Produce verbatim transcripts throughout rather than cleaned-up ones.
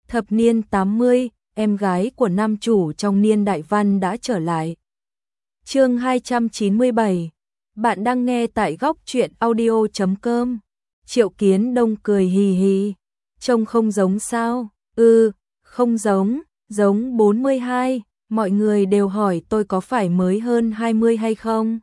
Thập niên tám mươi, em gái của nam chủ trong niên đại văn đã trở lại. Chương hai trăm chín mươi bảy. Bạn đang nghe tại góc truyện audio chấm com. Triệu Kiến Đông cười hì hì. Trông không giống sao? Ừ, không giống, giống bốn mươi hai. Mọi người đều hỏi tôi có phải mới hơn hai mươi hay không?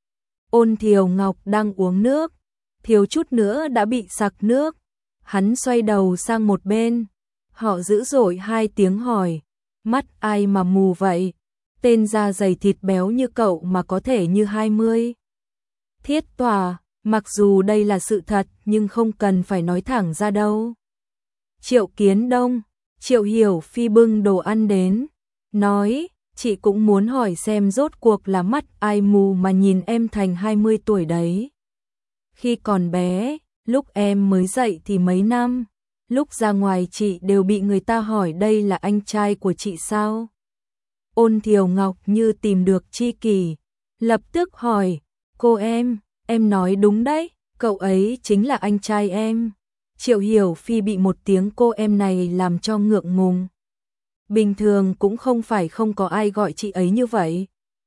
Ôn Thiều Ngọc đang uống nước, thiếu chút nữa đã bị sặc nước. Hắn xoay đầu sang một bên. Họ dữ dội hai tiếng hỏi, mắt ai mà mù vậy? Tên da dày thịt béo như cậu mà có thể như hai mươi. Thiết Tòa, mặc dù đây là sự thật nhưng không cần phải nói thẳng ra đâu. Triệu Kiến Đông, Triệu Hiểu Phi bưng đồ ăn đến, nói, chị cũng muốn hỏi xem rốt cuộc là mắt ai mù mà nhìn em thành hai mươi tuổi đấy. Khi còn bé, lúc em mới dậy thì mấy năm, lúc ra ngoài chị đều bị người ta hỏi đây là anh trai của chị sao? Ôn Thiều Ngọc như tìm được tri kỷ, lập tức hỏi, cô em, em nói đúng đấy, cậu ấy chính là anh trai em. Triệu Hiểu Phi bị một tiếng cô em này làm cho ngượng ngùng. Bình thường cũng không phải không có ai gọi chị ấy như vậy.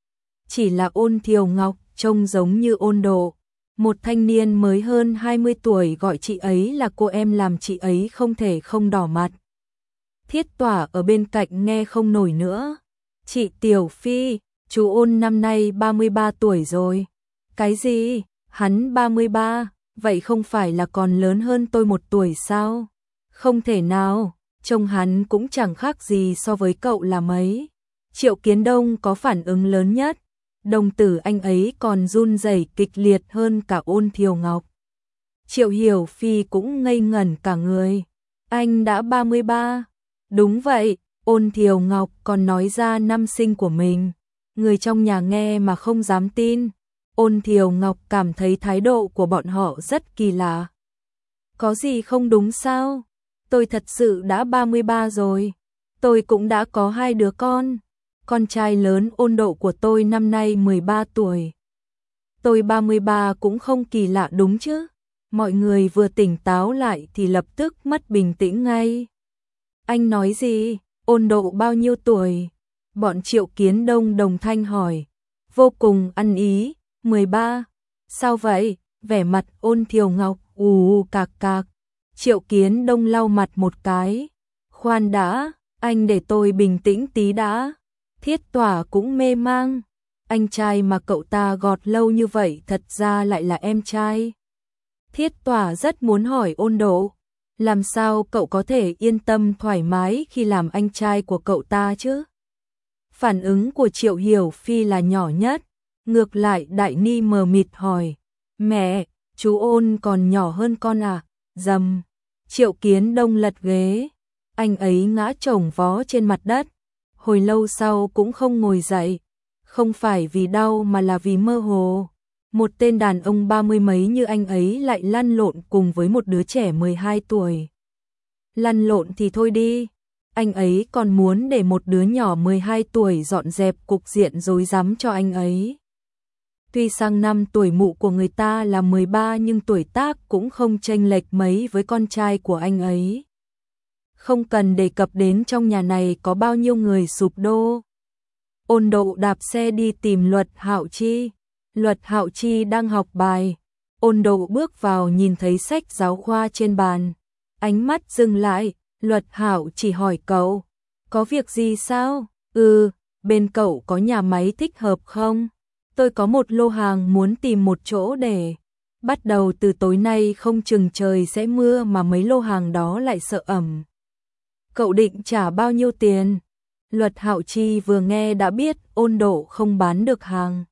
Chỉ là Ôn Thiều Ngọc trông giống như Ôn Độ. Một thanh niên mới hơn hai mươi tuổi gọi chị ấy là cô em làm chị ấy không thể không đỏ mặt. Thiết Tỏa ở bên cạnh nghe không nổi nữa. Chị Tiểu Phi, chú Ôn năm nay ba mươi ba tuổi rồi. Cái gì? Hắn ba mươi ba, vậy không phải là còn lớn hơn tôi một tuổi sao? Không thể nào, trông hắn cũng chẳng khác gì so với cậu là mấy. Triệu Kiến Đông có phản ứng lớn nhất. Đồng tử anh ấy còn run rẩy kịch liệt hơn cả Ôn Thiều Ngọc. Triệu Hiểu Phi cũng ngây ngẩn cả người. Anh đã ba mươi ba. Đúng vậy, Ôn Thiều Ngọc còn nói ra năm sinh của mình. Người trong nhà nghe mà không dám tin. Ôn Thiều Ngọc cảm thấy thái độ của bọn họ rất kỳ lạ. Có gì không đúng sao? Tôi thật sự đã ba mươi ba rồi. Tôi cũng đã có hai đứa con. Con trai lớn Ôn Độ của tôi năm nay mười ba tuổi. Tôi ba mươi ba cũng không kỳ lạ đúng chứ? Mọi người vừa tỉnh táo lại thì lập tức mất bình tĩnh ngay. Anh nói gì? Ôn Độ bao nhiêu tuổi? Bọn Triệu Kiến Đông đồng thanh hỏi. Vô cùng ăn ý. mười ba. Sao vậy? Vẻ mặt Ôn Thiều Ngọc ù ù cạc cạc. Triệu Kiến Đông lau mặt một cái. Khoan đã, anh để tôi bình tĩnh tí đã. Thiết Tỏa cũng mê mang. Anh trai mà cậu ta gọt lâu như vậy thật ra lại là em trai. Thiết Tỏa rất muốn hỏi Ôn Độ. Làm sao cậu có thể yên tâm thoải mái khi làm anh trai của cậu ta chứ? Phản ứng của Triệu Hiểu Phi là nhỏ nhất. Ngược lại Đại Ni mờ mịt hỏi. Mẹ, chú Ôn còn nhỏ hơn con à? Dầm. Triệu Kiến Đông lật ghế. Anh ấy ngã chồng vó trên mặt đất. Hồi lâu sau cũng không ngồi dậy. Không phải vì đau mà là vì mơ hồ. Một tên đàn ông ba mươi mấy như anh ấy lại lăn lộn cùng với một đứa trẻ mười hai tuổi. Lăn lộn thì thôi đi. Anh ấy còn muốn để một đứa nhỏ mười hai tuổi dọn dẹp cục diện rối rắm cho anh ấy. Tuy sang năm tuổi mụ của người ta là mười ba nhưng tuổi tác cũng không chênh lệch mấy với con trai của anh ấy. Không cần đề cập đến trong nhà này có bao nhiêu người sụp đổ. Ôn Độ đạp xe đi tìm Luật Hạo Chi. Luật Hạo Chi đang học bài. Ôn Độ bước vào nhìn thấy sách giáo khoa trên bàn. Ánh mắt dừng lại, Luật Hạo chỉ hỏi cậu. Có việc gì sao? Ừ, bên cậu có nhà máy thích hợp không? Tôi có một lô hàng muốn tìm một chỗ để. Bắt đầu từ tối nay không chừng trời sẽ mưa mà mấy lô hàng đó lại sợ ẩm. Cậu định trả bao nhiêu tiền? Luật Hạo Chi vừa nghe đã biết Ôn Độ không bán được hàng.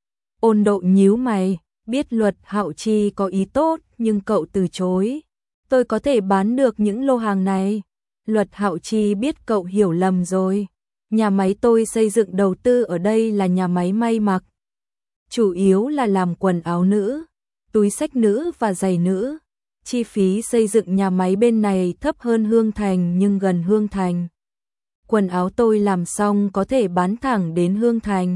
Ôn Độ nhíu mày, biết Luật Hạo Chi có ý tốt nhưng cậu từ chối. Tôi có thể bán được những lô hàng này. Luật Hạo Chi biết cậu hiểu lầm rồi. Nhà máy tôi xây dựng đầu tư ở đây là nhà máy may mặc. Chủ yếu là làm quần áo nữ, túi xách nữ và giày nữ. Chi phí xây dựng nhà máy bên này thấp hơn Hương Thành nhưng gần Hương Thành. Quần áo tôi làm xong có thể bán thẳng đến Hương Thành.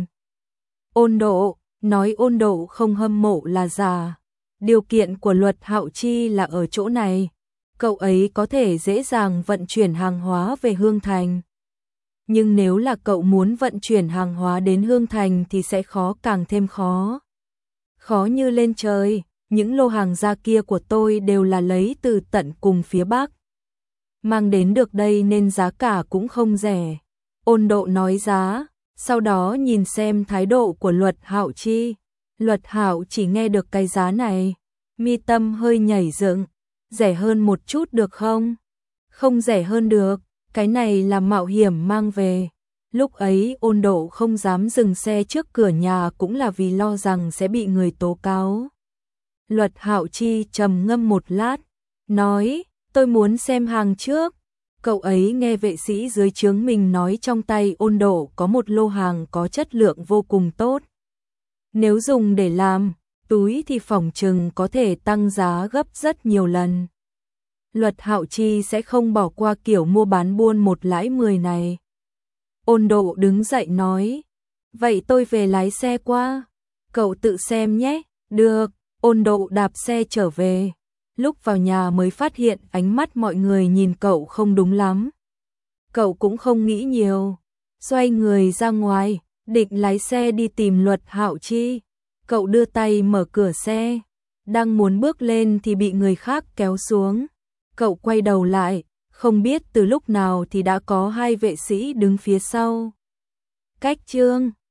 Ôn Độ, nói Ôn Độ không hâm mộ là giả. Điều kiện của Luật Hạo Chi là ở chỗ này. cậu ấy có thể dễ dàng vận chuyển hàng hóa về Hương Thành. Nhưng nếu là cậu muốn vận chuyển hàng hóa đến Hương Thành thì sẽ khó càng thêm khó. Khó như lên trời, những lô hàng ra kia của tôi đều là lấy từ tận cùng phía Bắc. Mang đến được đây nên giá cả cũng không rẻ. Ôn Độ nói giá, sau đó nhìn xem thái độ của Luật Hạo Chi. Luật Hạo chỉ nghe được cái giá này, mi tâm hơi nhảy dựng, rẻ hơn một chút được không? Không rẻ hơn được, cái này là mạo hiểm mang về. Lúc ấy Ôn Độ không dám dừng xe trước cửa nhà cũng là vì lo rằng sẽ bị người tố cáo. Luật Hạo Chi trầm ngâm một lát, nói, tôi muốn xem hàng trước. Cậu ấy nghe vệ sĩ dưới trướng mình nói trong tay Ôn Độ có một lô hàng có chất lượng vô cùng tốt. Nếu dùng để làm túi thì phỏng chừng có thể tăng giá gấp rất nhiều lần. Luật Hạo Chi sẽ không bỏ qua kiểu mua bán buôn một lãi mười này. Ôn Độ đứng dậy nói, vậy tôi về lái xe qua, cậu tự xem nhé. Được. Ôn Độ đạp xe trở về. Lúc vào nhà mới phát hiện ánh mắt mọi người nhìn cậu không đúng lắm. Cậu cũng không nghĩ nhiều, xoay người ra ngoài, định lái xe đi tìm Luật Hạo Chi. Cậu đưa tay mở cửa xe, đang muốn bước lên thì bị người khác kéo xuống. Cậu quay đầu lại, không biết từ lúc nào thì đã có hai vệ sĩ đứng phía sau. Cách chương